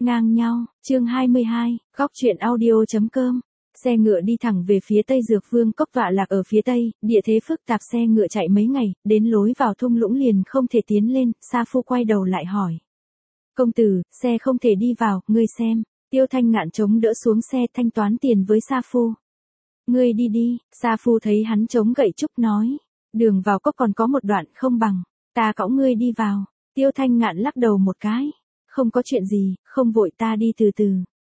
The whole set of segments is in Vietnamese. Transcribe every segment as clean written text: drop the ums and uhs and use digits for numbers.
Ngang nhau, chương 22, góc truyện audio.com. Xe ngựa đi thẳng về phía Tây Dược Vương Cốc tọa lạc ở phía Tây, địa thế phức tạp xe ngựa chạy mấy ngày, đến lối vào thung lũng liền không thể tiến lên, Sa Phu quay đầu lại hỏi. Công tử, xe không thể đi vào, ngươi xem, Tiêu Thanh Ngạn chống đỡ xuống xe thanh toán tiền với Sa Phu. Ngươi đi đi, Sa Phu thấy hắn chống gậy trúc nói, đường vào cốc còn có một đoạn không bằng, ta cõng ngươi đi vào. Tiêu Thanh Ngạn lắc đầu một cái. Không có chuyện gì, không vội, ta đi từ từ.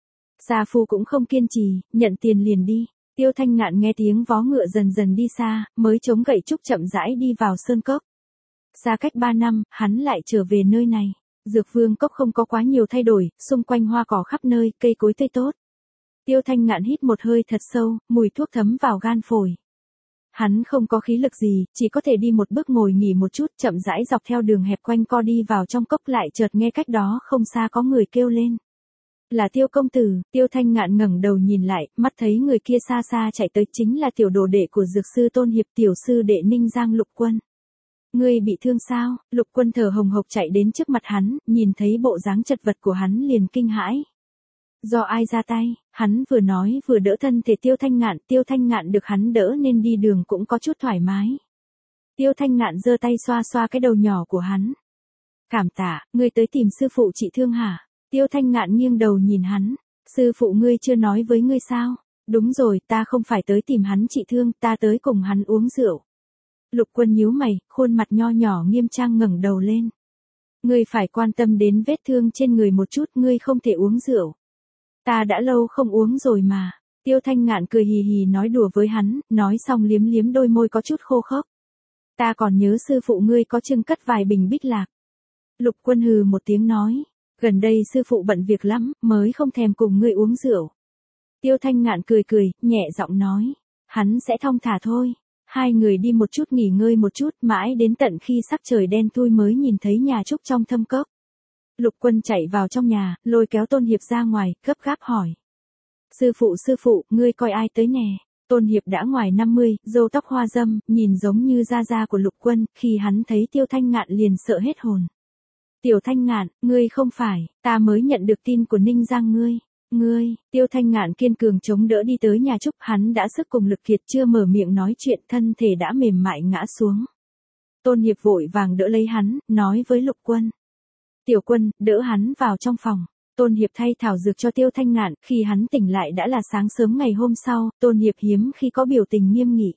Sa Phu cũng không kiên trì, nhận tiền liền đi. Tiêu Thanh Ngạn nghe tiếng vó ngựa dần dần đi xa, mới chống gậy trúc chậm rãi đi vào sơn cốc. Xa cách 3 năm, hắn lại trở về nơi này. Dược Vương Cốc không có quá nhiều thay đổi, xung quanh hoa cỏ khắp nơi, cây cối tươi tốt. Tiêu Thanh Ngạn hít một hơi thật sâu, mùi thuốc thấm vào gan phổi. Hắn không có khí lực gì, chỉ có thể đi một bước ngồi nghỉ một chút, chậm rãi dọc theo đường hẹp quanh co đi vào trong cốc, lại chợt nghe cách đó không xa có người kêu lên. Là Tiêu công tử. Tiêu Thanh Ngạn ngẩng đầu nhìn lại, mắt thấy người kia xa xa chạy tới chính là tiểu đồ đệ của dược sư Tôn Hiệp, tiểu sư đệ Ninh Giang Lục Quân. Ngươi bị thương sao? Lục Quân thở hồng hộc chạy đến trước mặt hắn, nhìn thấy bộ dáng chật vật của hắn liền kinh hãi. Do ai ra tay? Hắn vừa nói vừa đỡ thân thể Tiêu Thanh Ngạn được hắn đỡ nên đi đường cũng có chút thoải mái. Tiêu Thanh Ngạn giơ tay xoa xoa cái đầu nhỏ của hắn. Cảm tạ, ngươi tới tìm sư phụ trị thương hả? Tiêu Thanh Ngạn nghiêng đầu nhìn hắn. Sư phụ ngươi chưa nói với ngươi sao? Đúng rồi, ta không phải tới tìm hắn trị thương, ta tới cùng hắn uống rượu. Lục Quân nhíu mày, khuôn mặt nho nhỏ nghiêm trang ngẩng đầu lên. Ngươi phải quan tâm đến vết thương trên người một chút, ngươi không thể uống rượu. Ta đã lâu không uống rồi mà. Tiêu Thanh Ngạn cười hì hì nói đùa với hắn, nói xong liếm liếm đôi môi có chút khô khốc. Ta còn nhớ sư phụ ngươi có trưng cất vài bình bích lạc. Lục Quân hừ một tiếng nói, gần đây sư phụ bận việc lắm, mới không thèm cùng ngươi uống rượu. Tiêu Thanh Ngạn cười cười, nhẹ giọng nói, hắn sẽ thong thả thôi. Hai người đi một chút nghỉ ngơi một chút, mãi đến tận khi sắc trời đen thui mới nhìn thấy nhà trúc trong thâm cốc. Lục Quân chạy vào trong nhà, lôi kéo Tôn Hiệp ra ngoài, gấp gáp hỏi. Sư phụ, ngươi coi ai tới nè? Tôn Hiệp đã ngoài 50, râu tóc hoa râm, nhìn giống như da của Lục Quân, khi hắn thấy Tiêu Thanh Ngạn liền sợ hết hồn. Tiểu Thanh Ngạn, ngươi không phải, ta mới nhận được tin của Ninh Giang ngươi, Tiêu Thanh Ngạn kiên cường chống đỡ đi tới nhà trúc, hắn đã sức cùng lực kiệt, chưa mở miệng nói chuyện, thân thể đã mềm mại ngã xuống. Tôn Hiệp vội vàng đỡ lấy hắn, nói với Lục Quân. Tiểu Quân, đỡ hắn vào trong phòng. Tôn Hiệp thay thảo dược cho Tiêu Thanh Ngạn, khi hắn tỉnh lại đã là sáng sớm ngày hôm sau, Tôn Hiệp hiếm khi có biểu tình nghiêm nghị.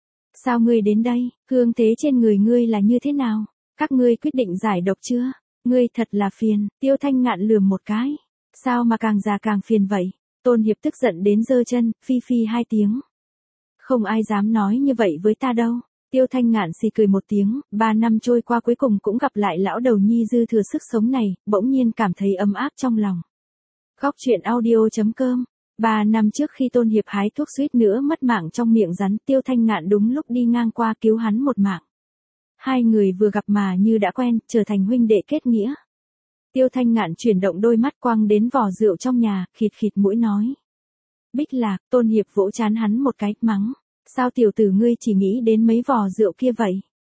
Sao ngươi đến đây, cương thế trên người ngươi là như thế nào? Các ngươi quyết định giải độc chưa? Ngươi thật là phiền. Tiêu Thanh Ngạn lườm một cái. Sao mà càng già càng phiền vậy? Tôn Hiệp tức giận đến giơ chân, phi phi hai tiếng. Không ai dám nói như vậy với ta đâu. Tiêu Thanh Ngạn xì cười một tiếng, 3 năm trôi qua cuối cùng cũng gặp lại lão đầu nhi dư thừa sức sống này, bỗng nhiên cảm thấy ấm áp trong lòng. Góc truyện audio.com. 3 năm trước khi Tôn Hiệp hái thuốc suýt nữa mất mạng trong miệng rắn, Tiêu Thanh Ngạn đúng lúc đi ngang qua cứu hắn một mạng. Hai người vừa gặp mà như đã quen, trở thành huynh đệ kết nghĩa. Tiêu Thanh Ngạn chuyển động đôi mắt quăng đến vò rượu trong nhà, khịt khịt mũi nói. Bích lạc. Tôn Hiệp vỗ trán hắn một cái, mắng. Sao tiểu tử ngươi chỉ nghĩ đến mấy vò rượu kia vậy?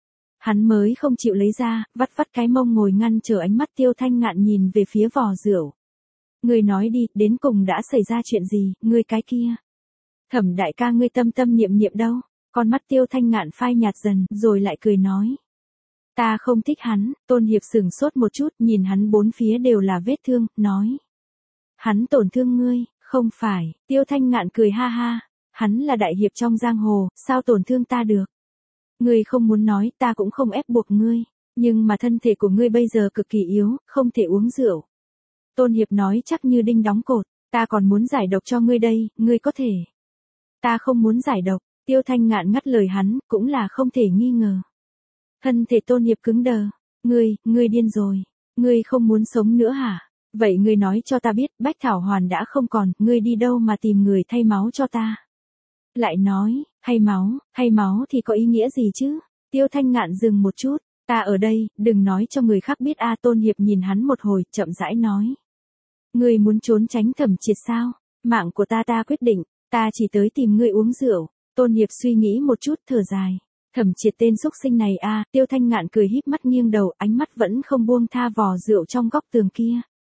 Hắn mới không chịu lấy ra, vắt vắt cái mông ngồi ngăn trở ánh mắt Tiêu Thanh Ngạn nhìn về phía vò rượu. Ngươi nói đi, đến cùng đã xảy ra chuyện gì, ngươi cái kia? Thẩm đại ca ngươi tâm tâm niệm niệm đâu? Con mắt Tiêu Thanh Ngạn phai nhạt dần, rồi lại cười nói. Ta không thích hắn. Tôn Hiệp sửng sốt một chút, nhìn hắn bốn phía đều là vết thương, nói. Hắn tổn thương ngươi? Không phải. Tiêu Thanh Ngạn cười ha ha. Hắn là đại hiệp trong giang hồ, sao tổn thương ta được? Ngươi không muốn nói, ta cũng không ép buộc ngươi. Nhưng mà thân thể của ngươi bây giờ cực kỳ yếu, không thể uống rượu. Tôn Hiệp nói chắc như đinh đóng cột. Ta còn muốn giải độc cho ngươi đây, ngươi có thể. Ta không muốn giải độc. Tiêu Thanh Ngạn ngắt lời hắn, cũng là không thể nghi ngờ. Thân thể Tôn Hiệp cứng đờ. Ngươi điên rồi. Ngươi không muốn sống nữa hả? Vậy ngươi nói cho ta biết, Bách Thảo Hoàn đã không còn, ngươi đi đâu mà tìm người thay máu cho ta? Lại nói, hay máu thì có ý nghĩa gì chứ? Tiêu Thanh Ngạn dừng một chút, ta ở đây, đừng nói cho người khác biết a. Tôn Hiệp nhìn hắn một hồi, chậm rãi nói. Ngươi muốn trốn tránh Thẩm Triệt sao? Mạng của ta quyết định, ta chỉ tới tìm ngươi uống rượu. Tôn Hiệp suy nghĩ một chút, thở dài. Thẩm Triệt tên xúc sinh này a. Tiêu Thanh Ngạn cười híp mắt nghiêng đầu, ánh mắt vẫn không buông tha vò rượu trong góc tường kia.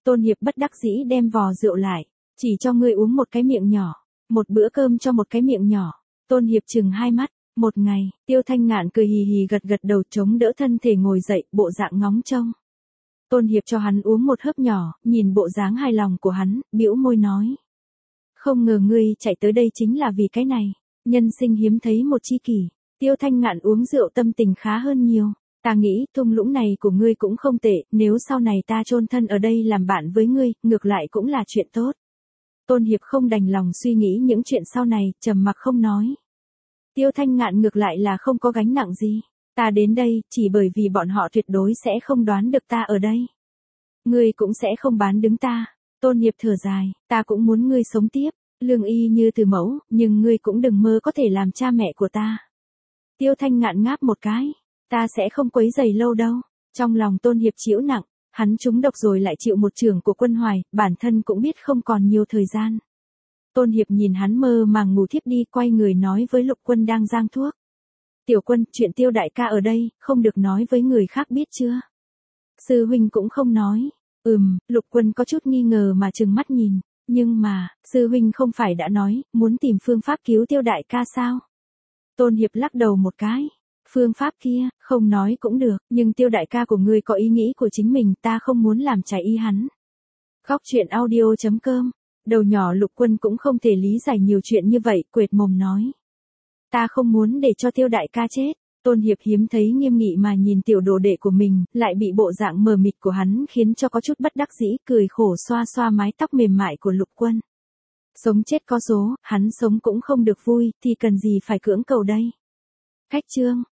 Tôn Hiệp bất đắc dĩ đem vò rượu lại. Chỉ cho ngươi uống một cái miệng nhỏ. Một bữa cơm cho một cái miệng nhỏ. Tôn Hiệp trừng hai mắt. Một ngày, Tiêu Thanh Ngạn cười hì hì gật gật đầu chống đỡ thân thể ngồi dậy, bộ dạng ngóng trông. Tôn Hiệp cho hắn uống một hớp nhỏ, nhìn bộ dáng hài lòng của hắn, bĩu môi nói. Không ngờ ngươi chạy tới đây chính là vì cái này. Nhân sinh hiếm thấy một chi kỷ. Tiêu Thanh Ngạn uống rượu tâm tình khá hơn nhiều. Ta nghĩ thung lũng này của ngươi cũng không tệ, nếu sau này ta chôn thân ở đây làm bạn với ngươi, ngược lại cũng là chuyện tốt. Tôn Hiệp không đành lòng suy nghĩ những chuyện sau này, trầm mặc không nói. Tiêu Thanh Ngạn ngược lại là không có gánh nặng gì. Ta đến đây, chỉ bởi vì bọn họ tuyệt đối sẽ không đoán được ta ở đây. Ngươi cũng sẽ không bán đứng ta. Tôn Hiệp thở dài, ta cũng muốn ngươi sống tiếp, lương y như từ mẫu, nhưng ngươi cũng đừng mơ có thể làm cha mẹ của ta. Tiêu Thanh Ngạn ngáp một cái, ta sẽ không quấy rầy lâu đâu. Trong lòng Tôn Hiệp chịu nặng, hắn trúng độc rồi lại chịu một chưởng của Quân Hoài, bản thân cũng biết không còn nhiều thời gian. Tôn Hiệp nhìn hắn mơ màng ngủ thiếp đi, quay người nói với Lục Quân đang giang thuốc. Tiểu Quân, chuyện Tiêu đại ca ở đây, không được nói với người khác biết chưa? Sư huynh cũng không nói. Lục Quân có chút nghi ngờ mà trừng mắt nhìn. Nhưng mà, sư huynh không phải đã nói, muốn tìm phương pháp cứu Tiêu đại ca sao? Tôn Hiệp lắc đầu một cái. Phương pháp kia, không nói cũng được, nhưng Tiêu đại ca của ngươi có ý nghĩ của chính mình, ta không muốn làm trái ý hắn. Góc truyện audio.com. Đầu nhỏ Lục Quân cũng không thể lý giải nhiều chuyện như vậy, quệt mồm nói. Ta không muốn để cho Tiêu đại ca chết. Tôn Hiệp hiếm thấy nghiêm nghị mà nhìn tiểu đồ đệ của mình, lại bị bộ dạng mờ mịt của hắn khiến cho có chút bất đắc dĩ, cười khổ xoa xoa mái tóc mềm mại của Lục Quân. Sống chết có số, hắn sống cũng không được vui, thì cần gì phải cưỡng cầu đây. Khách chương.